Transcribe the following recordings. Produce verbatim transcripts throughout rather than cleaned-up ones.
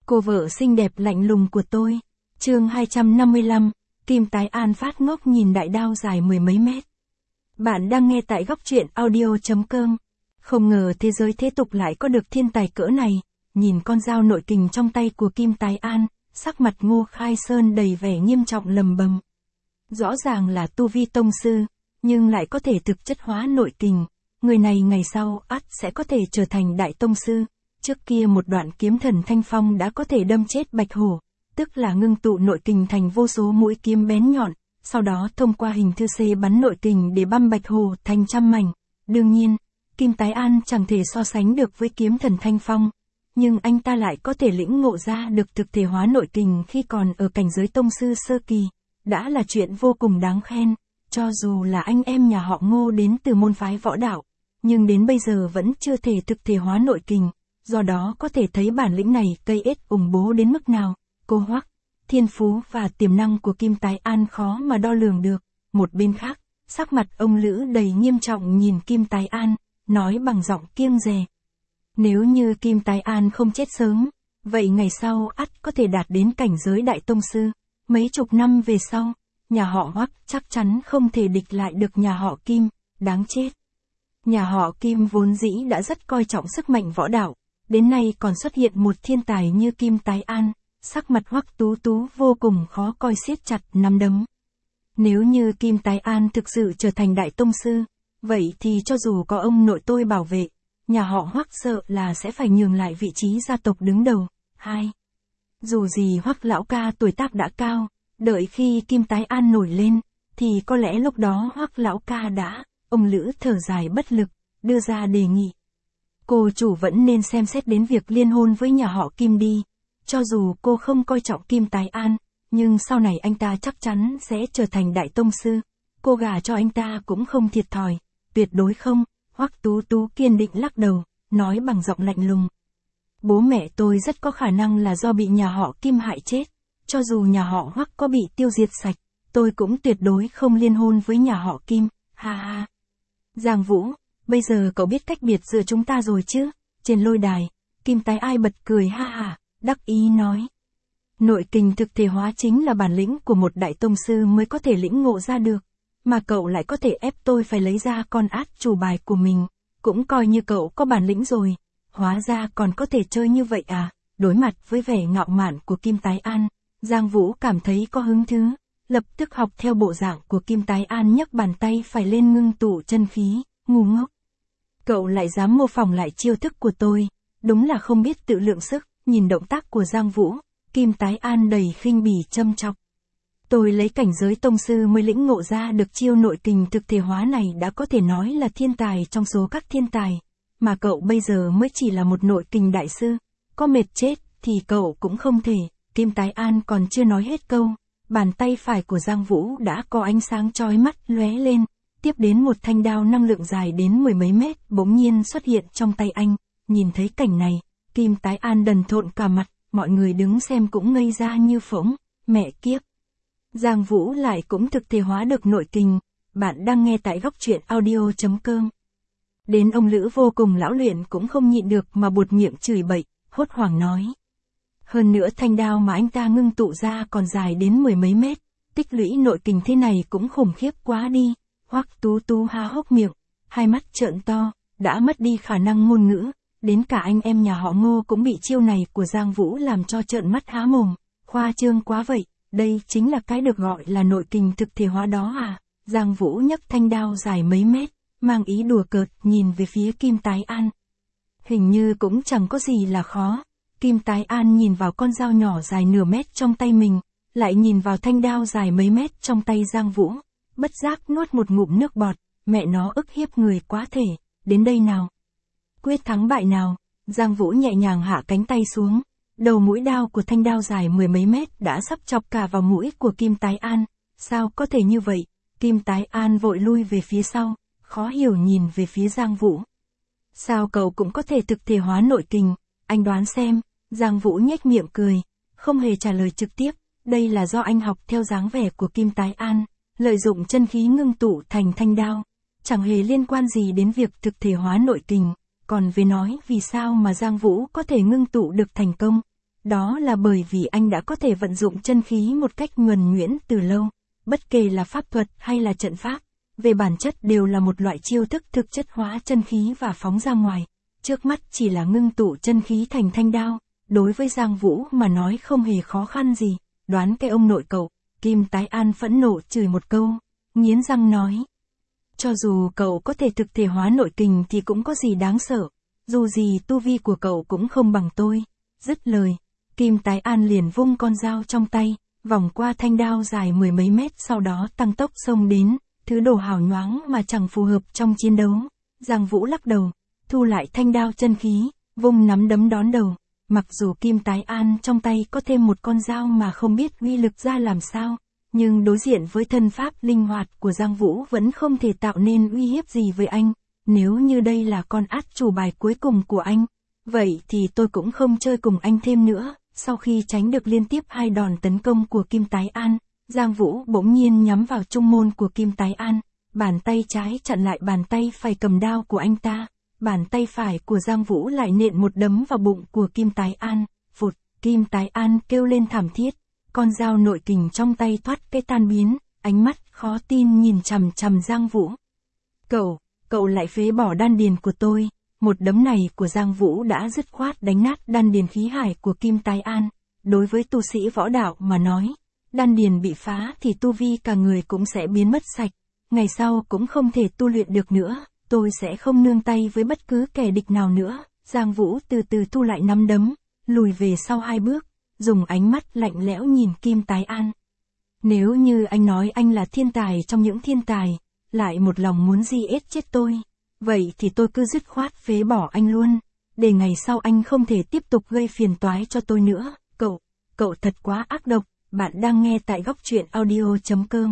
Cô vợ xinh đẹp lạnh lùng của tôi. Chương hai trăm năm mươi lăm, Kim Tái An phát ngốc nhìn đại đao dài mười mấy mét. Bạn đang nghe tại góc truyện audio.com. Không ngờ thế giới thế tục lại có được thiên tài cỡ này. Nhìn con dao nội kình trong tay của Kim Tái An, sắc mặt Ngô Khai Sơn đầy vẻ nghiêm trọng lầm bầm. Rõ ràng là tu vi tông sư, nhưng lại có thể thực chất hóa nội kình. Người này ngày sau ắt sẽ có thể trở thành đại tông sư. Trước kia một đoạn kiếm thần thanh phong đã có thể đâm chết bạch hổ, tức là ngưng tụ nội kình thành vô số mũi kiếm bén nhọn, sau đó thông qua hình thư C bắn nội kình để băm bạch hổ thành trăm mảnh. Đương nhiên, Kim Tái An chẳng thể so sánh được với kiếm thần thanh phong, nhưng anh ta lại có thể lĩnh ngộ ra được thực thể hóa nội kình khi còn ở cảnh giới tông sư sơ kỳ, đã là chuyện vô cùng đáng khen. Cho dù là anh em nhà họ Ngô đến từ môn phái võ đạo, nhưng đến bây giờ vẫn chưa thể thực thể hóa nội kình. Do đó có thể thấy bản lĩnh này cây ết ủng bố đến mức nào. Cô Hoắc, thiên phú và tiềm năng của Kim Tái An khó mà đo lường được. Một bên khác, sắc mặt ông Lữ đầy nghiêm trọng nhìn Kim Tái An, nói bằng giọng kiêng dè. Nếu như Kim Tái An không chết sớm, vậy ngày sau ắt có thể đạt đến cảnh giới đại tông sư. Mấy chục năm về sau, nhà họ Hoắc chắc chắn không thể địch lại được nhà họ Kim, đáng chết. Nhà họ Kim vốn dĩ đã rất coi trọng sức mạnh võ đạo. Đến nay còn xuất hiện một thiên tài như Kim Tái An, sắc mặt Hoắc Tú Tú vô cùng khó coi siết chặt nắm đấm. Nếu như Kim Tái An thực sự trở thành đại tông sư, vậy thì cho dù có ông nội tôi bảo vệ, nhà họ Hoắc sợ là sẽ phải nhường lại vị trí gia tộc đứng đầu. Hai. Dù gì Hoắc lão ca tuổi tác đã cao, đợi khi Kim Tái An nổi lên, thì có lẽ lúc đó Hoắc lão ca đã, ông Lữ thở dài bất lực, đưa ra đề nghị. Cô chủ vẫn nên xem xét đến việc liên hôn với nhà họ Kim đi. Cho dù cô không coi trọng Kim Tái An, nhưng sau này anh ta chắc chắn sẽ trở thành đại tông sư. Cô gả cho anh ta cũng không thiệt thòi. Tuyệt đối không. Hoắc Tú Tú kiên định lắc đầu, nói bằng giọng lạnh lùng. Bố mẹ tôi rất có khả năng là do bị nhà họ Kim hại chết. Cho dù nhà họ Hoắc có bị tiêu diệt sạch, tôi cũng tuyệt đối không liên hôn với nhà họ Kim. Ha ha. Giang Vũ, bây giờ cậu biết cách biệt giữa chúng ta rồi chứ? Trên lôi đài, Kim Tái Ai bật cười ha ha, đắc ý nói. Nội kình thực thể hóa chính là bản lĩnh của một đại tông sư mới có thể lĩnh ngộ ra được. Mà cậu lại có thể ép tôi phải lấy ra con át chủ bài của mình. Cũng coi như cậu có bản lĩnh rồi. Hóa ra còn có thể chơi như vậy à? Đối mặt với vẻ ngạo mạn của Kim Tái An, Giang Vũ cảm thấy có hứng thú. Lập tức học theo bộ dạng của Kim Tái An nhấc bàn tay phải lên ngưng tụ chân khí. Ngu ngốc. Cậu lại dám mô phỏng lại chiêu thức của tôi, đúng là không biết tự lượng sức. Nhìn động tác của Giang Vũ, Kim Tái An đầy khinh bỉ châm chọc. Tôi lấy cảnh giới tông sư mới lĩnh ngộ ra được chiêu nội kình thực thể hóa này đã có thể nói là thiên tài trong số các thiên tài, mà cậu bây giờ mới chỉ là một nội kình đại sư, có mệt chết thì cậu cũng không thể. Kim Tái An còn chưa nói hết câu, bàn tay phải của Giang Vũ đã có ánh sáng chói mắt lóe lên. Tiếp đến một thanh đao năng lượng dài đến mười mấy mét bỗng nhiên xuất hiện trong tay anh. Nhìn thấy cảnh này, Kim Tái An đần thộn cả mặt, mọi người đứng xem cũng ngây ra như phỗng. Mẹ kiếp. Giang Vũ lại cũng thực thể hóa được nội kình. Bạn đang nghe tại góc truyện audio.com. Đến ông Lữ vô cùng lão luyện cũng không nhịn được mà buột miệng chửi bậy, hốt hoảng nói. Hơn nữa thanh đao mà anh ta ngưng tụ ra còn dài đến mười mấy mét. Tích lũy nội kình thế này cũng khủng khiếp quá đi. Hoắc Tú Tú há hốc miệng, hai mắt trợn to, đã mất đi khả năng ngôn ngữ, đến cả anh em nhà họ Ngô cũng bị chiêu này của Giang Vũ làm cho trợn mắt há mồm, khoa trương quá vậy, đây chính là cái được gọi là nội kình thực thể hóa đó à? Giang Vũ nhấc thanh đao dài mấy mét, mang ý đùa cợt nhìn về phía Kim Tái An. Hình như cũng chẳng có gì là khó. Kim Tái An nhìn vào con dao nhỏ dài nửa mét trong tay mình, lại nhìn vào thanh đao dài mấy mét trong tay Giang Vũ. Bất giác nuốt một ngụm nước bọt, mẹ nó ức hiếp người quá thể, đến đây nào. Quyết thắng bại nào. Giang Vũ nhẹ nhàng hạ cánh tay xuống, đầu mũi đao của thanh đao dài mười mấy mét đã sắp chọc cả vào mũi của Kim Tái An. Sao có thể như vậy? Kim Tái An vội lui về phía sau, khó hiểu nhìn về phía Giang Vũ. Sao cậu cũng có thể thực thể hóa nội kình, anh đoán xem. Giang Vũ nhếch miệng cười, không hề trả lời trực tiếp, đây là do anh học theo dáng vẻ của Kim Tái An. Lợi dụng chân khí ngưng tụ thành thanh đao, chẳng hề liên quan gì đến việc thực thể hóa nội kình. Còn về nói vì sao mà Giang Vũ có thể ngưng tụ được thành công, Đó là bởi vì anh đã có thể vận dụng chân khí một cách nhuần nhuyễn từ lâu. Bất kể là pháp thuật hay là trận pháp, về bản chất đều là một loại chiêu thức thực chất hóa chân khí và phóng ra ngoài. Trước mắt chỉ là ngưng tụ chân khí thành thanh đao, đối với Giang Vũ mà nói không hề khó khăn gì. Đoán cái ông nội cậu, Kim Tái An phẫn nộ chửi một câu, nghiến răng nói. Cho dù cậu có thể thực thể hóa nội kình thì cũng có gì đáng sợ, dù gì tu vi của cậu cũng không bằng tôi. Dứt lời, Kim Tái An liền vung con dao trong tay, vòng qua thanh đao dài mười mấy mét sau đó tăng tốc xông đến, thứ đồ hào nhoáng mà chẳng phù hợp trong chiến đấu. Giang Vũ lắc đầu, thu lại thanh đao chân khí, vung nắm đấm đón đầu. Mặc dù Kim Tái An trong tay có thêm một con dao mà không biết uy lực ra làm sao, nhưng đối diện với thân pháp linh hoạt của Giang Vũ vẫn không thể tạo nên uy hiếp gì với anh. Nếu như đây là con át chủ bài cuối cùng của anh, vậy thì tôi cũng không chơi cùng anh thêm nữa. Sau khi tránh được liên tiếp hai đòn tấn công của Kim Tái An, Giang Vũ bỗng nhiên nhắm vào trung môn của Kim Tái An, bàn tay trái chặn lại bàn tay phải cầm đao của anh ta. Bàn tay phải của Giang Vũ lại nện một đấm vào bụng của Kim Tái An, phụt, Kim Tái An kêu lên thảm thiết, con dao nội kình trong tay thoát cái tan biến, ánh mắt khó tin nhìn chằm chằm Giang Vũ. Cậu, cậu lại phế bỏ đan điền của tôi. Một đấm này của Giang Vũ đã dứt khoát đánh nát đan điền khí hải của Kim Tái An. Đối với tu sĩ võ đạo mà nói, đan điền bị phá thì tu vi cả người cũng sẽ biến mất sạch, ngày sau cũng không thể tu luyện được nữa. Tôi sẽ không nương tay với bất cứ kẻ địch nào nữa. Giang Vũ từ từ thu lại nắm đấm, lùi về sau hai bước, dùng ánh mắt lạnh lẽo nhìn Kim Tái An. Nếu như anh nói anh là thiên tài trong những thiên tài, lại một lòng muốn di ết chết tôi, vậy thì tôi cứ dứt khoát phế bỏ anh luôn, để ngày sau anh không thể tiếp tục gây phiền toái cho tôi nữa. Cậu, cậu thật quá ác độc. Bạn đang nghe tại góc truyện audio chấm com.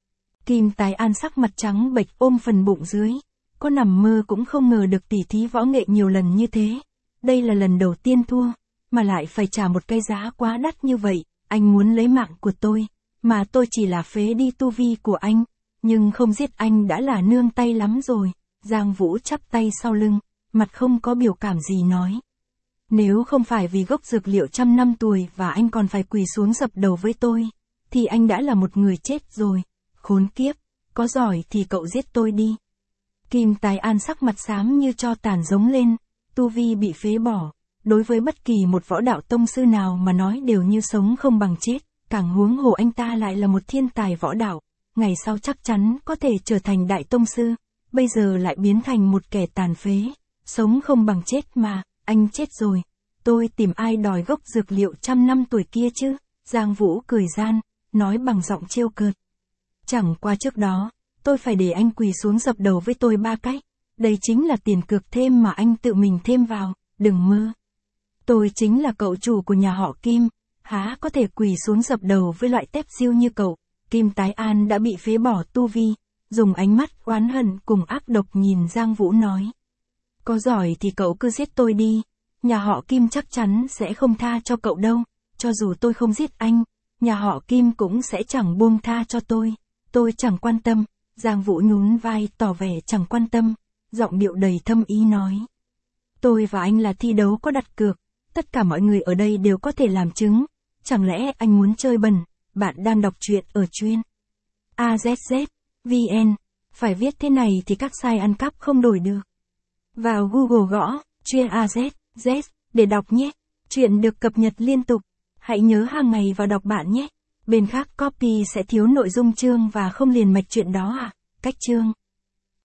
Kim Tái An sắc mặt trắng bệch ôm phần bụng dưới. Có nằm mơ cũng không ngờ được tỉ thí võ nghệ nhiều lần như thế. Đây là lần đầu tiên thua, mà lại phải trả một cái giá quá đắt như vậy. Anh muốn lấy mạng của tôi, mà tôi chỉ là phế đi tu vi của anh, nhưng không giết anh đã là nương tay lắm rồi. Giang Vũ chắp tay sau lưng, mặt không có biểu cảm gì nói. Nếu không phải vì gốc dược liệu trăm năm tuổi và anh còn phải quỳ xuống dập đầu với tôi, thì anh đã là một người chết rồi. Khốn kiếp, có giỏi thì cậu giết tôi đi. Kim Tái An sắc mặt xám như tro tàn giống lên, tu vi bị phế bỏ, đối với bất kỳ một võ đạo tông sư nào mà nói đều như sống không bằng chết, càng huống hồ anh ta lại là một thiên tài võ đạo, ngày sau chắc chắn có thể trở thành đại tông sư, bây giờ lại biến thành một kẻ tàn phế, sống không bằng chết mà, anh chết rồi, tôi tìm ai đòi gốc dược liệu trăm năm tuổi kia chứ? Giang Vũ cười gian, nói bằng giọng trêu cợt. Chẳng qua trước đó, tôi phải để anh quỳ xuống dập đầu với tôi ba cách. Đây chính là tiền cược thêm mà anh tự mình thêm vào, đừng mơ. Tôi chính là cậu chủ của nhà họ Kim, há có thể quỳ xuống dập đầu với loại tép diêu như cậu. Kim Tái An đã bị phế bỏ tu vi, dùng ánh mắt oán hận cùng ác độc nhìn Giang Vũ nói. Có giỏi thì cậu cứ giết tôi đi, nhà họ Kim chắc chắn sẽ không tha cho cậu đâu, cho dù tôi không giết anh, nhà họ Kim cũng sẽ chẳng buông tha cho tôi, tôi chẳng quan tâm. Giang Vũ nhún vai tỏ vẻ chẳng quan tâm, giọng điệu đầy thâm ý nói. Tôi và anh là thi đấu có đặt cược, tất cả mọi người ở đây đều có thể làm chứng, chẳng lẽ anh muốn chơi bẩn? Bạn đang đọc truyện ở truyện a zét zét vê en, phải viết thế này thì các site ăn cắp không đổi được. Vào Google gõ, truyện a zét zét để đọc nhé, truyện được cập nhật liên tục, hãy nhớ hàng ngày vào đọc bạn nhé. Bên khác copy sẽ thiếu nội dung chương và không liền mạch chuyện đó à? Cách chương